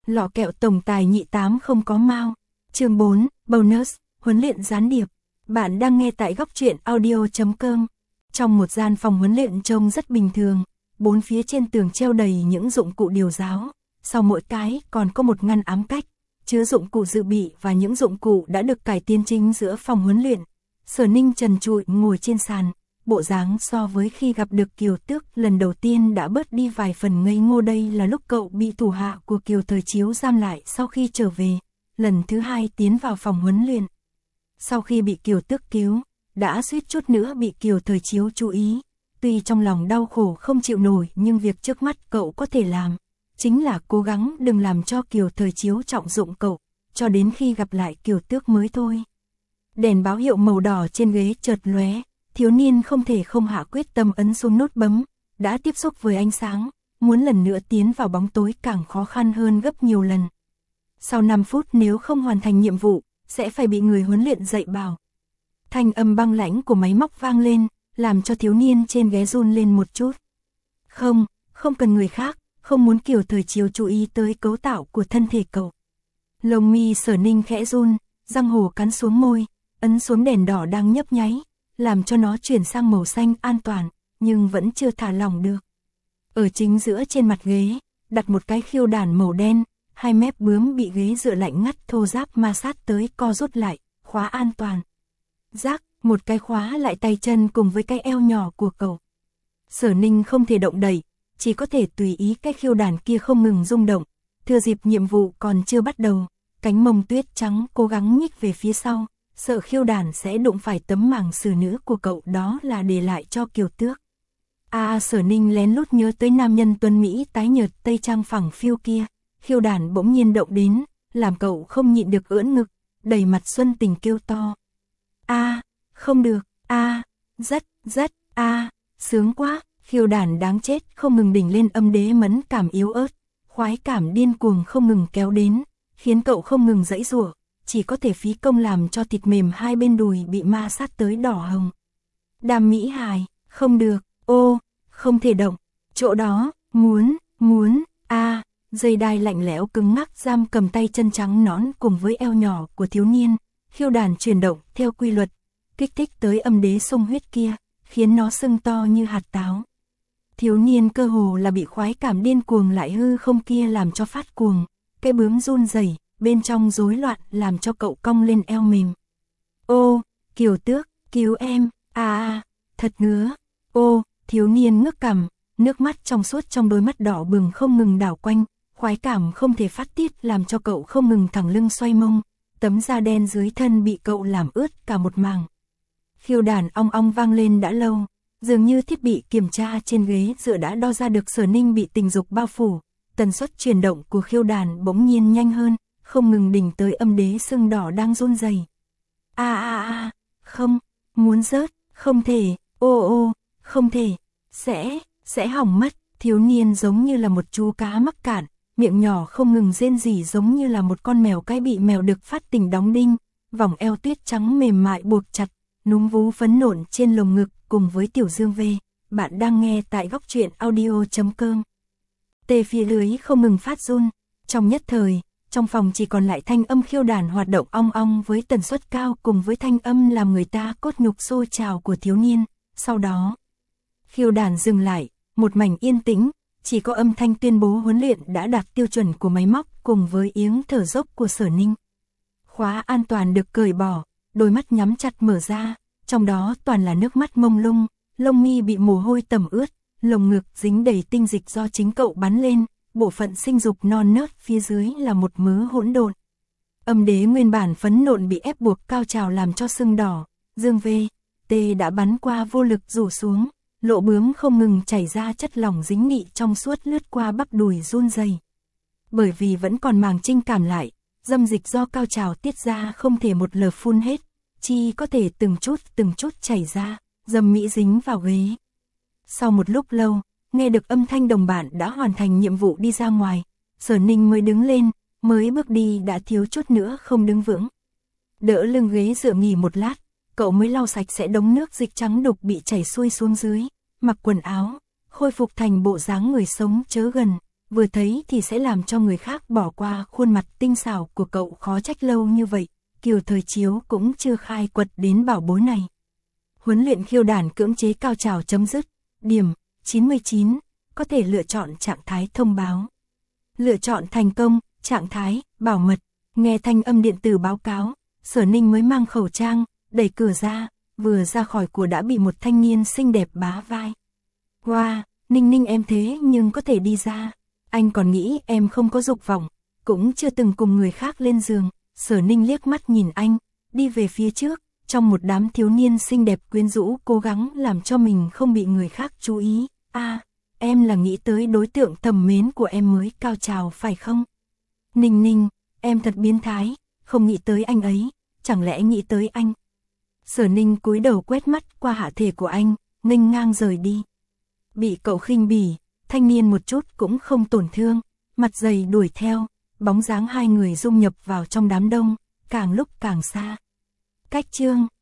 Lọ kẹo tổng tài nhị tám không có mao. Chương 4, bonus, huấn luyện gián điệp. Bạn đang nghe tại góc truyện audio.com. Trong một gian phòng huấn luyện trông rất bình thường, bốn phía trên tường treo đầy những dụng cụ điều giáo, sau mỗi cái còn có một ngăn ám cách, chứa dụng cụ dự bị và những dụng cụ đã được cải tiến chính giữa phòng huấn luyện. Sở Ninh trần trụi ngồi trên sàn, bộ dáng so với khi gặp được Kiều Tước lần đầu tiên đã bớt đi vài phần ngây ngô. Đây là lúc cậu bị thủ hạ của Kiều Thời Chiếu giam lại sau khi trở về, lần thứ hai tiến vào phòng huấn luyện. Sau khi bị Kiều Tước cứu, đã suýt chút nữa bị Kiều Thời Chiếu chú ý. Tuy trong lòng đau khổ không chịu nổi nhưng việc trước mắt cậu có thể làm chính là cố gắng đừng làm cho Kiều Thời Chiếu trọng dụng cậu, cho đến khi gặp lại Kiều Tước mới thôi. Đèn báo hiệu màu đỏ trên ghế chợt lóe, thiếu niên không thể không hạ quyết tâm ấn xuống nút bấm. Đã tiếp xúc với ánh sáng, muốn lần nữa tiến vào bóng tối càng khó khăn hơn gấp nhiều lần. Sau 5 phút nếu không hoàn thành nhiệm vụ, sẽ phải bị người huấn luyện dạy bảo. Thanh âm băng lãnh của máy móc vang lên, làm cho thiếu niên trên ghế run lên một chút. Không cần người khác, không muốn Kiều Thời Chiếu chú ý tới cấu tạo của thân thể cậu. Lông mi Sở Ninh khẽ run, răng hổ cắn xuống môi, ấn xuống đèn đỏ đang nhấp nháy, làm cho nó chuyển sang màu xanh an toàn, nhưng vẫn chưa thả lỏng được. Ở chính giữa trên mặt ghế, đặt một cái khiêu đàn màu đen, hai mép bướm bị ghế dựa lạnh ngắt thô ráp ma sát tới co rút lại, khóa an toàn. Rác, một cái khóa lại tay chân cùng với cái eo nhỏ của cậu. Sở Ninh không thể động đậy, chỉ có thể tùy ý cái khiêu đàn kia không ngừng rung động. Thừa dịp nhiệm vụ còn chưa bắt đầu, cánh mông tuyết trắng cố gắng nhích về phía sau, sợ khiêu đàn sẽ đụng phải tấm màng xử nữ của cậu, đó là để lại cho Kiều Tước. Sở Ninh lén lút nhớ tới nam nhân tuấn Mỹ tái nhợt tây trang phẳng phiu kia. Khiêu đàn bỗng nhiên động đến, làm cậu không nhịn được ưỡn ngực, đầy mặt xuân tình kêu to. Không được, rất, sướng quá. Khiêu đàn đáng chết không ngừng đỉnh lên âm đế mẫn cảm yếu ớt, khoái cảm điên cuồng không ngừng kéo đến, khiến cậu không ngừng giãy giụa, chỉ có thể phí công làm cho thịt mềm hai bên đùi bị ma sát tới đỏ hồng. Đàm Mỹ Hài, không được, không thể động, chỗ đó, muốn, dây đai lạnh lẽo cứng ngắc giam cầm tay chân trắng nõn cùng với eo nhỏ của thiếu niên. Khiêu đàn chuyển động theo quy luật, kích thích tới âm đế sung huyết kia, khiến nó sưng to như hạt táo. Thiếu niên cơ hồ là bị khoái cảm điên cuồng lại hư không kia làm cho phát cuồng, cái bướm run rẩy, bên trong rối loạn làm cho cậu cong lên eo mềm. Kiều Tước, cứu em, thật ngứa. Thiếu niên ngước cằm, nước mắt trong suốt trong đôi mắt đỏ bừng không ngừng đảo quanh, khoái cảm không thể phát tiết làm cho cậu không ngừng thẳng lưng xoay mông, tấm da đen dưới thân bị cậu làm ướt cả một mảng. Khiêu đàn ong ong vang lên đã lâu, dường như thiết bị kiểm tra trên ghế dựa đã đo ra được Sở Ninh bị tình dục bao phủ. Tần suất chuyển động của khiêu đàn bỗng nhiên nhanh hơn, không ngừng đỉnh tới âm đế sưng đỏ đang run rẩy. Không, muốn rớt, không thể, không thể, sẽ hỏng mất. Thiếu niên giống như là một chú cá mắc cạn, miệng nhỏ không ngừng rên rỉ giống như là một con mèo cái bị mèo đực phát tỉnh đóng đinh, vòng eo tuyết trắng mềm mại buộc chặt, núm vú phấn nộn trên lồng ngực cùng với tiểu dương V. Bạn đang nghe tại góc truyện audio.com. Tê phía lưới không ngừng phát run, trong nhất thời, trong phòng chỉ còn lại thanh âm khiêu đàn hoạt động ong ong với tần suất cao cùng với thanh âm làm người ta cốt nhục sôi trào của thiếu niên. Sau đó, khiêu đàn dừng lại, một mảnh yên tĩnh, chỉ có âm thanh tuyên bố huấn luyện đã đạt tiêu chuẩn của máy móc cùng với tiếng thở dốc của Sở Ninh. Khóa an toàn được cởi bỏ, đôi mắt nhắm chặt mở ra, trong đó toàn là nước mắt mông lung, lông mi bị mồ hôi tẩm ướt, lồng ngực dính đầy tinh dịch do chính cậu bắn lên, bộ phận sinh dục non nớt phía dưới là một mớ hỗn độn. Âm đế nguyên bản phấn nộn bị ép buộc cao trào làm cho sưng đỏ, dương V, T đã bắn qua vô lực rủ xuống, lỗ bướm không ngừng chảy ra chất lỏng dính nị trong suốt lướt qua bắp đùi run rẩy. Bởi vì vẫn còn màng trinh cảm lại, dâm dịch do cao trào tiết ra không thể một lượt phun hết, chỉ có thể từng chút chảy ra, dâm mỹ dính vào ghế. Sau một lúc lâu, nghe được âm thanh đồng bạn đã hoàn thành nhiệm vụ đi ra ngoài, Sở Ninh mới đứng lên, mới bước đi đã thiếu chút nữa không đứng vững. Đỡ lưng ghế dựa nghỉ một lát, cậu mới lau sạch sẽ đống nước dịch trắng đục bị chảy xuôi xuống dưới, mặc quần áo, khôi phục thành bộ dáng người sống chớ gần, vừa thấy thì sẽ làm cho người khác bỏ qua khuôn mặt tinh xảo của cậu, khó trách lâu như vậy, Kiều Thời Chiếu cũng chưa khai quật đến bảo bối này. Huấn luyện khiêu đàn cưỡng chế cao trào chấm dứt, điểm 99, có thể lựa chọn trạng thái thông báo. Lựa chọn thành công, trạng thái, bảo mật, nghe thanh âm điện tử báo cáo, Sở Ninh mới mang khẩu trang, đẩy cửa ra, vừa ra khỏi của đã bị một thanh niên xinh đẹp bá vai. Wow, Ninh Ninh em thế nhưng có thể đi ra, anh còn nghĩ em không có dục vọng, cũng chưa từng cùng người khác lên giường. Sở Ninh liếc mắt nhìn anh, đi về phía trước, trong một đám thiếu niên xinh đẹp quyến rũ cố gắng làm cho mình không bị người khác chú ý. Em là nghĩ tới đối tượng thầm mến của em mới cao trào phải không? Ninh Ninh, em thật biến thái, không nghĩ tới anh ấy, chẳng lẽ nghĩ tới anh? Sở Ninh cúi đầu quét mắt qua hạ thể của anh, nghênh ngang rời đi. Bị cậu khinh bỉ, thanh niên một chút cũng không tổn thương, mặt dày đuổi theo, bóng dáng hai người dung nhập vào trong đám đông, càng lúc càng xa. Cách chương